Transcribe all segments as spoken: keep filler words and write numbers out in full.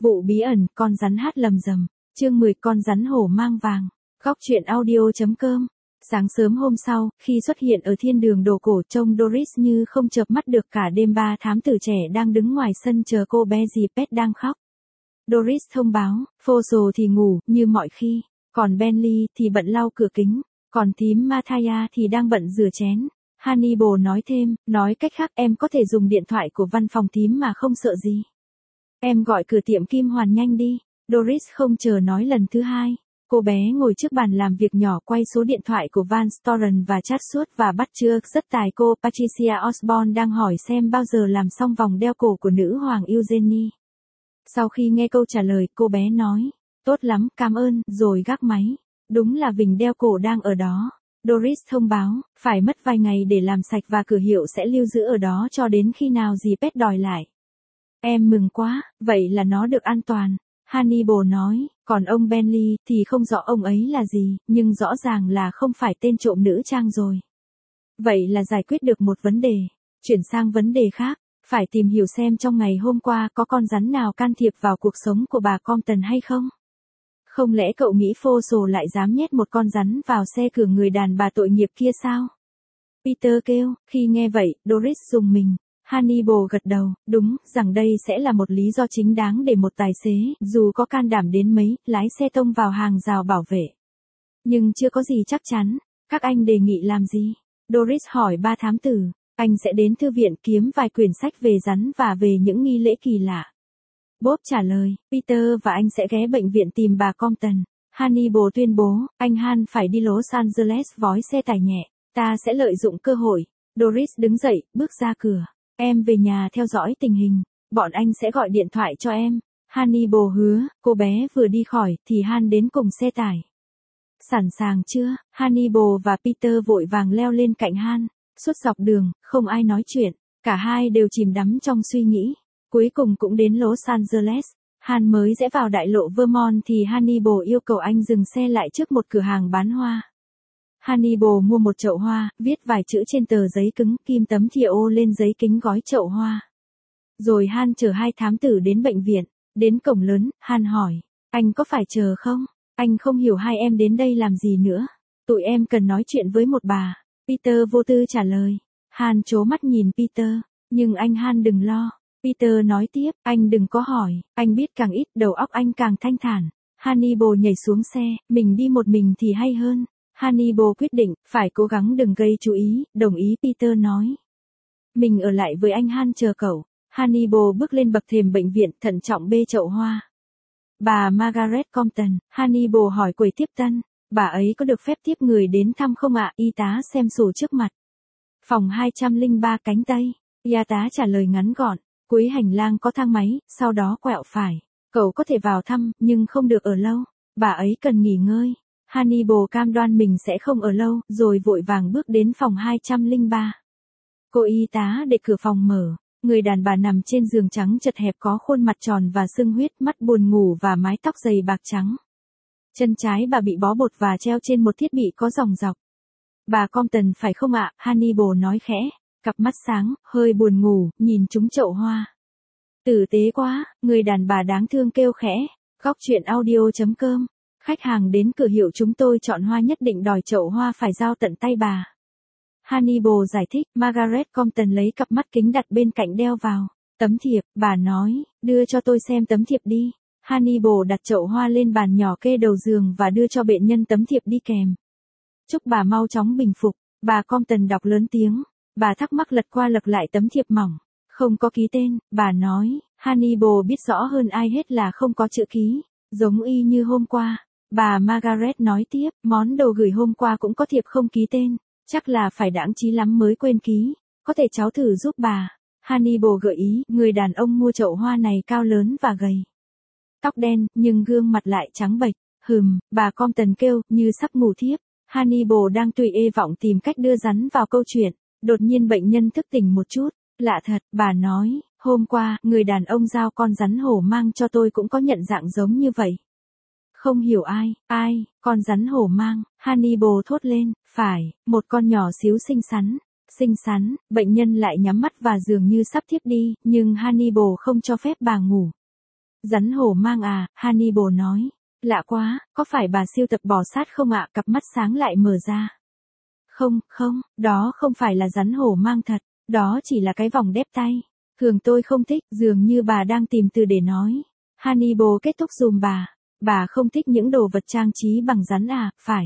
Vụ bí ẩn, con rắn hát lầm rầm. Chương mười, con rắn hổ mang vàng. Góc truyện audio.com. Sáng sớm hôm sau, khi xuất hiện ở thiên đường đồ cổ, trông Doris như không chợp mắt được. Cả đêm ba thám tử trẻ đang đứng ngoài sân chờ cô bé dì Pet đang khóc. Doris thông báo, Foso thì ngủ, như mọi khi. Còn Bentley thì bận lau cửa kính. Còn thím Mathia thì đang bận rửa chén. Hannibal nói thêm, nói cách khác em có thể dùng điện thoại của văn phòng thím mà không sợ gì. Em gọi cửa tiệm kim hoàn nhanh đi. Doris không chờ nói lần thứ hai. Cô bé ngồi trước bàn làm việc nhỏ quay số điện thoại của Van Storen và chat suốt và bắt chước rất tài cô Patricia Osborne đang hỏi xem bao giờ làm xong vòng đeo cổ của nữ hoàng Eugenie. Sau khi nghe câu trả lời, cô bé nói, tốt lắm, cảm ơn, rồi gác máy. Đúng là vòng đeo cổ đang ở đó. Doris thông báo, phải mất vài ngày để làm sạch và cửa hiệu sẽ lưu giữ ở đó cho đến khi nào dì Pet đòi lại. Em mừng quá, vậy là nó được an toàn. Hannibal nói, còn ông Bentley thì không rõ ông ấy là gì, nhưng rõ ràng là không phải tên trộm nữ trang rồi. Vậy là giải quyết được một vấn đề. Chuyển sang vấn đề khác, phải tìm hiểu xem trong ngày hôm qua có con rắn nào can thiệp vào cuộc sống của bà Compton hay không? Không lẽ cậu nghĩ Foso lại dám nhét một con rắn vào xe cửa người đàn bà tội nghiệp kia sao? Peter kêu, khi nghe vậy, Doris rùng mình. Hannibal gật đầu, đúng, rằng đây sẽ là một lý do chính đáng để một tài xế, dù có can đảm đến mấy, lái xe tông vào hàng rào bảo vệ. Nhưng chưa có gì chắc chắn, các anh đề nghị làm gì? Doris hỏi ba thám tử, anh sẽ đến thư viện kiếm vài quyển sách về rắn và về những nghi lễ kỳ lạ. Bob trả lời, Peter và anh sẽ ghé bệnh viện tìm bà Compton. Hannibal tuyên bố, anh Han phải đi Los Angeles vói xe tải nhẹ, ta sẽ lợi dụng cơ hội. Doris đứng dậy, bước ra cửa. Em về nhà theo dõi tình hình, bọn anh sẽ gọi điện thoại cho em. Hannibal hứa, cô bé vừa đi khỏi thì Han đến cùng xe tải. Sẵn sàng chưa? Hannibal và Peter vội vàng leo lên cạnh Han. Suốt dọc đường, không ai nói chuyện, cả hai đều chìm đắm trong suy nghĩ. Cuối cùng cũng đến Los Angeles. Han mới rẽ vào đại lộ Vermont thì Hannibal yêu cầu anh dừng xe lại trước một cửa hàng bán hoa. Hannibal mua một chậu hoa, viết vài chữ trên tờ giấy cứng, kim tấm thìa ô lên giấy kính gói chậu hoa. Rồi Han chở hai thám tử đến bệnh viện. Đến cổng lớn, Han hỏi, anh có phải chờ không? Anh không hiểu hai em đến đây làm gì nữa. Tụi em cần nói chuyện với một bà. Peter vô tư trả lời. Han trố mắt nhìn Peter, nhưng anh Han đừng lo. Peter nói tiếp, anh đừng có hỏi, anh biết càng ít, đầu óc anh càng thanh thản. Hannibal nhảy xuống xe, mình đi một mình thì hay hơn. Hannibal quyết định, phải cố gắng đừng gây chú ý, đồng ý Peter nói. Mình ở lại với anh Han chờ cậu. Hannibal bước lên bậc thềm bệnh viện, thận trọng bê chậu hoa. Bà Margaret Compton, Hannibal hỏi quầy tiếp tân, bà ấy có được phép tiếp người đến thăm không ạ? Y tá xem sổ trước mặt. Phòng hai trăm lẻ ba cánh Tây. Y tá trả lời ngắn gọn, cuối hành lang có thang máy, sau đó quẹo phải. Cậu có thể vào thăm, nhưng không được ở lâu. Bà ấy cần nghỉ ngơi. Hannibal cam đoan mình sẽ không ở lâu, rồi vội vàng bước đến phòng hai trăm lẻ ba. Cô y tá để cửa phòng mở. Người đàn bà nằm trên giường trắng chật hẹp có khuôn mặt tròn và sưng huyết, mắt buồn ngủ và mái tóc dày bạc trắng. Chân trái bà bị bó bột và treo trên một thiết bị có dòng dọc. Bà Compton phải không ạ? Hannibal nói khẽ. Cặp mắt sáng, hơi buồn ngủ, nhìn trúng chậu hoa. Tử tế quá, người đàn bà đáng thương kêu khẽ. Góc truyện audio.com. Khách hàng đến cửa hiệu chúng tôi chọn hoa nhất định đòi chậu hoa phải giao tận tay bà. Hannibal giải thích, Margaret Compton lấy cặp mắt kính đặt bên cạnh đeo vào. Tấm thiệp, bà nói, đưa cho tôi xem tấm thiệp đi. Hannibal đặt chậu hoa lên bàn nhỏ kê đầu giường và đưa cho bệnh nhân tấm thiệp đi kèm. Chúc bà mau chóng bình phục, bà Compton đọc lớn tiếng. Bà thắc mắc lật qua lật lại tấm thiệp mỏng. Không có ký tên, bà nói, Hannibal biết rõ hơn ai hết là không có chữ ký. Giống y như hôm qua. Bà Margaret nói tiếp, món đồ gửi hôm qua cũng có thiệp không ký tên. Chắc là phải đãng trí lắm mới quên ký. Có thể cháu thử giúp bà. Hannibal gợi ý, người đàn ông mua chậu hoa này cao lớn và gầy. Tóc đen, nhưng gương mặt lại trắng bệch. Hừm, bà Compton kêu, như sắp ngủ thiếp. Hannibal đang tùy ê vọng tìm cách đưa rắn vào câu chuyện. Đột nhiên bệnh nhân thức tỉnh một chút. Lạ thật, bà nói, hôm qua, người đàn ông giao con rắn hổ mang cho tôi cũng có nhận dạng giống như vậy. Không hiểu ai, ai, con rắn hổ mang, Hannibal thốt lên, phải, một con nhỏ xíu xinh xắn, xinh xắn, bệnh nhân lại nhắm mắt và dường như sắp thiếp đi, nhưng Hannibal không cho phép bà ngủ. Rắn hổ mang à, Hannibal nói. Lạ quá, có phải bà siêu tập bò sát không ạ? Cặp mắt sáng lại mở ra. Không, không, đó không phải là rắn hổ mang thật, đó chỉ là cái vòng đeo tay. Thường tôi không thích, dường như bà đang tìm từ để nói. Hannibal kết thúc dùm bà. Bà không thích những đồ vật trang trí bằng rắn à, phải.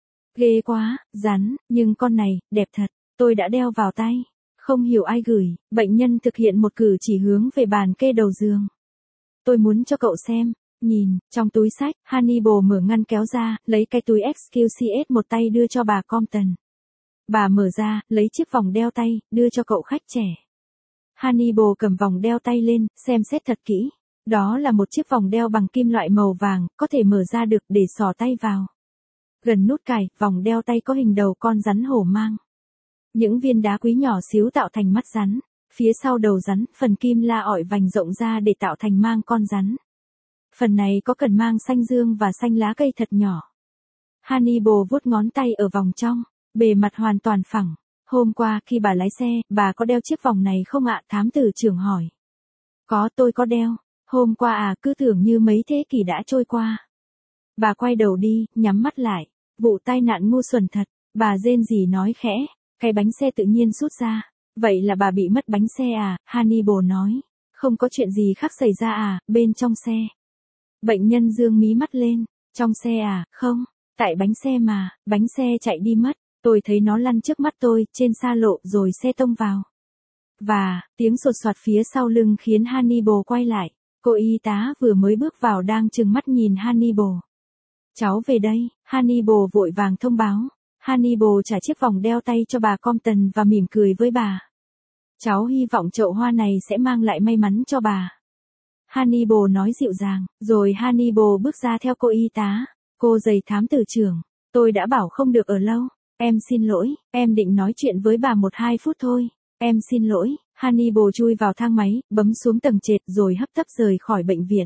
Ghê quá, rắn, nhưng con này, đẹp thật, tôi đã đeo vào tay. Không hiểu ai gửi, bệnh nhân thực hiện một cử chỉ hướng về bàn kê đầu giường. Tôi muốn cho cậu xem. Nhìn, trong túi sách, Hannibal mở ngăn kéo ra, lấy cái túi ích quy ét một tay đưa cho bà Compton. Bà mở ra, lấy chiếc vòng đeo tay, đưa cho cậu khách trẻ. Hannibal cầm vòng đeo tay lên, xem xét thật kỹ. Đó là một chiếc vòng đeo bằng kim loại màu vàng, có thể mở ra được để xỏ tay vào. Gần nút cài, vòng đeo tay có hình đầu con rắn hổ mang. Những viên đá quý nhỏ xíu tạo thành mắt rắn. Phía sau đầu rắn, phần kim la ỏi vành rộng ra để tạo thành mang con rắn. Phần này có cần mang xanh dương và xanh lá cây thật nhỏ. Hannibal vuốt ngón tay ở vòng trong, bề mặt hoàn toàn phẳng. Hôm qua khi bà lái xe, bà có đeo chiếc vòng này không ạ? Thám tử trưởng hỏi. Có, tôi có đeo. Hôm qua à, cứ tưởng như mấy thế kỷ đã trôi qua. Bà quay đầu đi, nhắm mắt lại. Vụ tai nạn ngu xuẩn thật. Bà rên rỉ nói khẽ. Cái bánh xe tự nhiên rút ra. Vậy là bà bị mất bánh xe à? Hannibal nói. Không có chuyện gì khác xảy ra à, bên trong xe. Bệnh nhân dương mí mắt lên. Trong xe à, không. Tại bánh xe mà, bánh xe chạy đi mất. Tôi thấy nó lăn trước mắt tôi, trên xa lộ, rồi xe tông vào. Và, tiếng sột soạt phía sau lưng khiến Hannibal quay lại. Cô y tá vừa mới bước vào đang trừng mắt nhìn Hannibal. Cháu về đây, Hannibal vội vàng thông báo. Hannibal trả chiếc vòng đeo tay cho bà Compton và mỉm cười với bà. Cháu hy vọng chậu hoa này sẽ mang lại may mắn cho bà. Hannibal nói dịu dàng, rồi Hannibal bước ra theo cô y tá. Cô giày thám tử trưởng, tôi đã bảo không được ở lâu. Em xin lỗi, em định nói chuyện với bà một hai phút thôi. Em xin lỗi, Hannibal chui vào thang máy, bấm xuống tầng trệt rồi hấp tấp rời khỏi bệnh viện.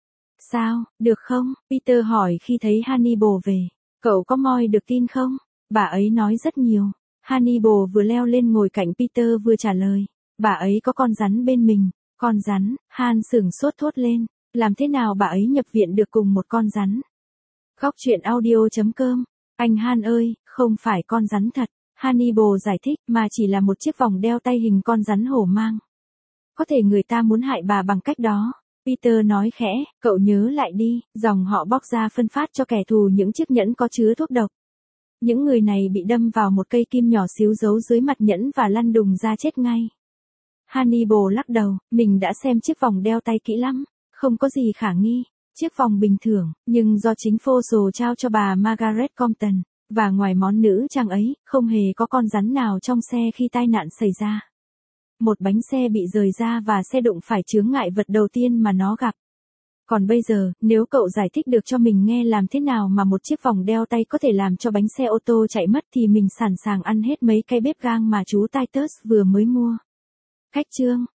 Sao, được không? Peter hỏi khi thấy Hannibal về. Cậu có moi được tin không? Bà ấy nói rất nhiều. Hannibal vừa leo lên ngồi cạnh Peter vừa trả lời. Bà ấy có con rắn bên mình. Con rắn, Han sửng sốt thốt lên. Làm thế nào bà ấy nhập viện được cùng một con rắn? Góc truyện audio chấm com. Anh Han ơi, không phải con rắn thật. Hannibal giải thích, mà chỉ là một chiếc vòng đeo tay hình con rắn hổ mang. Có thể người ta muốn hại bà bằng cách đó. Peter nói khẽ, cậu nhớ lại đi, dòng họ bóc ra phân phát cho kẻ thù những chiếc nhẫn có chứa thuốc độc. Những người này bị đâm vào một cây kim nhỏ xíu giấu dưới mặt nhẫn và lăn đùng ra chết ngay. Hannibal lắc đầu, mình đã xem chiếc vòng đeo tay kỹ lắm, không có gì khả nghi. Chiếc vòng bình thường, nhưng do chính Fossel trao cho bà Margaret Compton, và ngoài món nữ trang ấy, không hề có con rắn nào trong xe khi tai nạn xảy ra. Một bánh xe bị rời ra và xe đụng phải chướng ngại vật đầu tiên mà nó gặp. Còn bây giờ, nếu cậu giải thích được cho mình nghe làm thế nào mà một chiếc vòng đeo tay có thể làm cho bánh xe ô tô chạy mất thì mình sẵn sàng ăn hết mấy cái bếp gang mà chú Titus vừa mới mua. Cách chương